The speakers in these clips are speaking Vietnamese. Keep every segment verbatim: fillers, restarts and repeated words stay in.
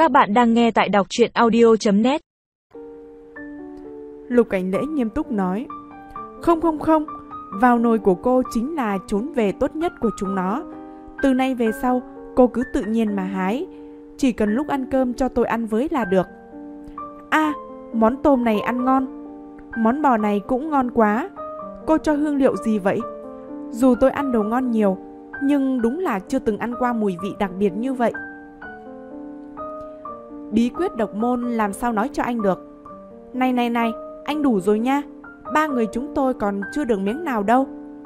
Các bạn đang nghe tại đọc truyện audio chấm net. Lục Cảnh Lễ nghiêm túc nói: Không không không, vào nồi của cô chính là trốn về tốt nhất của chúng nó. Từ nay về sau, cô cứ tự nhiên mà hái, chỉ cần lúc ăn cơm cho tôi ăn với là được. À, món tôm này ăn ngon, món bò này cũng ngon quá. Cô cho hương liệu gì vậy? Dù tôi ăn đồ ngon nhiều, nhưng đúng là chưa từng ăn qua mùi vị đặc biệt như vậy. Bí quyết độc môn làm sao nói cho anh được. Này này này, anh đủ rồi nha. Ba người chúng tôi còn chưa được miếng nào đâu.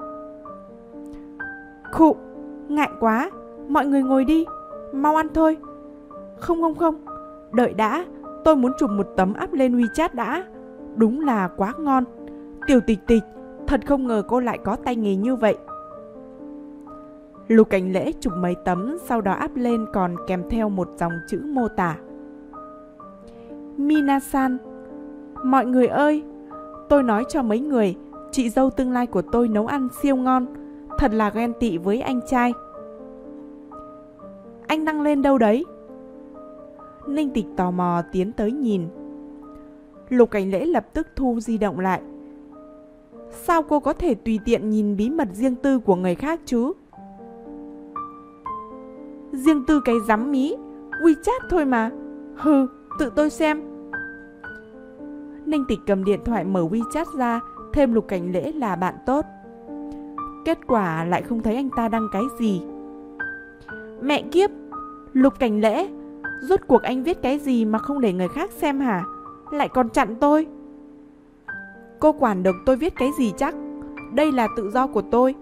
Khụ, ngại quá. Mọi người ngồi đi, mau ăn thôi. Không không không, đợi đã, tôi muốn chụp một tấm up lên WeChat đã. Đúng là quá ngon. Tiểu Tịch Tịch, thật không ngờ cô lại có tay nghề như vậy. Lục Cảnh Lễ chụp mấy tấm, sau đó up lên còn kèm theo một dòng chữ mô tả. Minasan, mọi người ơi, tôi nói cho mấy người, chị dâu tương lai của tôi nấu ăn siêu ngon, thật là ghen tị với anh trai. Anh đăng lên đâu đấy? Ninh Tịch tò mò tiến tới nhìn. Lục Cảnh Lễ lập tức thu di động lại. Sao cô có thể tùy tiện nhìn bí mật riêng tư của người khác chứ? Riêng tư cái rắm mí, WeChat thôi mà. Hừ, tự tôi xem. Ninh Tịch cầm điện thoại mở WeChat ra, thêm Lục Cảnh Lễ là bạn tốt. Kết quả lại không thấy anh ta đăng cái gì. Mẹ kiếp, Lục Cảnh Lễ, rốt cuộc anh viết cái gì mà không để người khác xem hả? Lại còn chặn tôi. Cô quản được tôi viết cái gì chắc? Đây là tự do của tôi.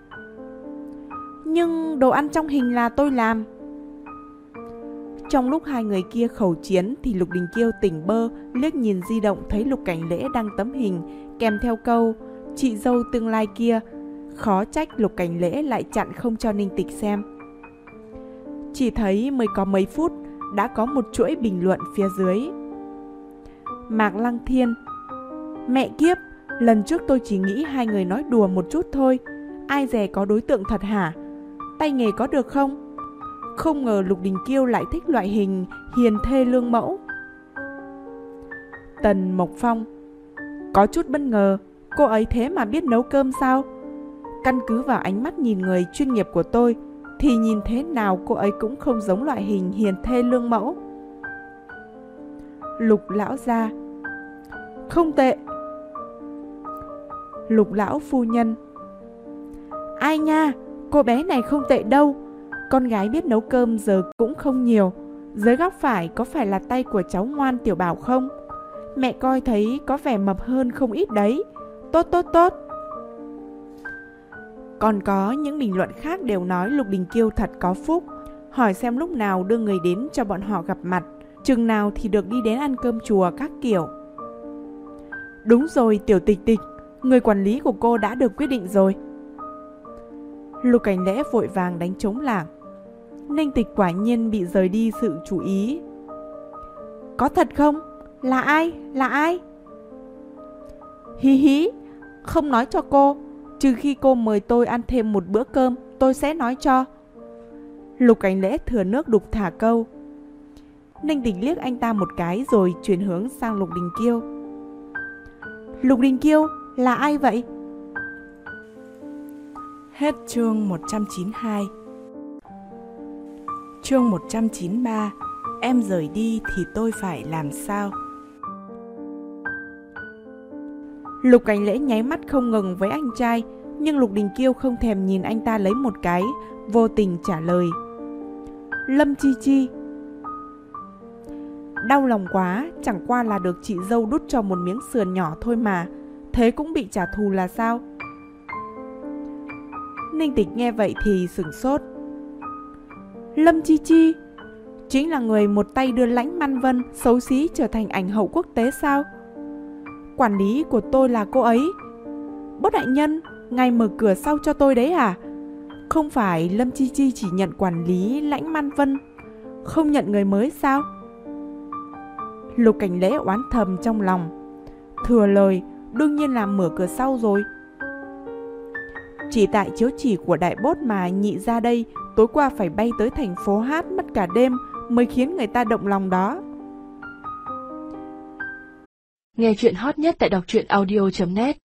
Nhưng đồ ăn trong hình là tôi làm. Trong lúc hai người kia khẩu chiến thì Lục Đình Kiêu tỉnh bơ, liếc nhìn di động thấy Lục Cảnh Lễ đăng tấm hình kèm theo câu chị dâu tương lai kia. Khó trách Lục Cảnh Lễ lại chặn không cho Ninh Tịch xem. Chỉ thấy mới có mấy phút đã có một chuỗi bình luận phía dưới. Mạc Lăng Thiên, mẹ kiếp, lần trước tôi chỉ nghĩ hai người nói đùa một chút thôi, ai dè có đối tượng thật hả? Tay nghề có được không? Không ngờ Lục Đình Kiêu lại thích loại hình hiền thê lương mẫu. Tần Mộc Phong, có chút bất ngờ, cô ấy thế mà biết nấu cơm sao? Căn cứ vào ánh mắt nhìn người chuyên nghiệp của tôi thì nhìn thế nào cô ấy cũng không giống loại hình hiền thê lương mẫu. Lục lão gia, không tệ. Lục lão phu nhân, ai nha, cô bé này không tệ đâu. Con gái biết nấu cơm giờ cũng không nhiều. Dưới góc phải có phải là tay của cháu ngoan Tiểu Bảo không? Mẹ coi thấy có vẻ mập hơn không ít đấy. Tốt tốt tốt. Còn có những bình luận khác đều nói Lục Đình Kiêu thật có phúc, hỏi xem lúc nào đưa người đến cho bọn họ gặp mặt, chừng nào thì được đi đến ăn cơm chùa các kiểu. Đúng rồi Tiểu Tịch Tịch, người quản lý của cô đã được quyết định rồi. Lục Cảnh Lễ vội vàng đánh trống lảng. Ninh Tịch quả nhiên bị rời đi sự chú ý. Có thật không? Là ai? Là ai? Hí hí, không nói cho cô, trừ khi cô mời tôi ăn thêm một bữa cơm, tôi sẽ nói cho. Lục Cảnh Lễ thừa nước đục thả câu. Ninh Tịch liếc anh ta một cái rồi chuyển hướng sang Lục Đình Kiêu. Lục Đình Kiêu, là ai vậy? Hết chương một trăm chín mươi hai. Chương một trăm chín mươi ba. Em rời đi thì tôi phải làm sao? Lục Cảnh Lễ nháy mắt không ngừng với anh trai, nhưng Lục Đình Kiêu không thèm nhìn anh ta lấy một cái, vô tình trả lời. Lâm Chi Chi. Đau lòng quá, chẳng qua là được chị dâu đút cho một miếng sườn nhỏ thôi mà, thế cũng bị trả thù là sao? Ninh Tịch nghe vậy thì sửng sốt. Lâm Chi Chi chính là người một tay đưa Lãnh Man Vân xấu xí trở thành ảnh hậu quốc tế sao? Quản lý của tôi là cô ấy. Bốt đại nhân, ngài mở cửa sau cho tôi đấy à? Không phải Lâm Chi Chi chỉ nhận quản lý Lãnh Man Vân, không nhận người mới sao? Lục Cảnh Lễ oán thầm trong lòng. Thừa lời, đương nhiên là mở cửa sau rồi. Chỉ tại chiếu chỉ của đại bốt mà nhị ra đây tối qua phải bay tới thành phố hát mất cả đêm mới khiến người ta động lòng đó. Nghe chuyện hot nhất tại đọc truyện audio chấm net.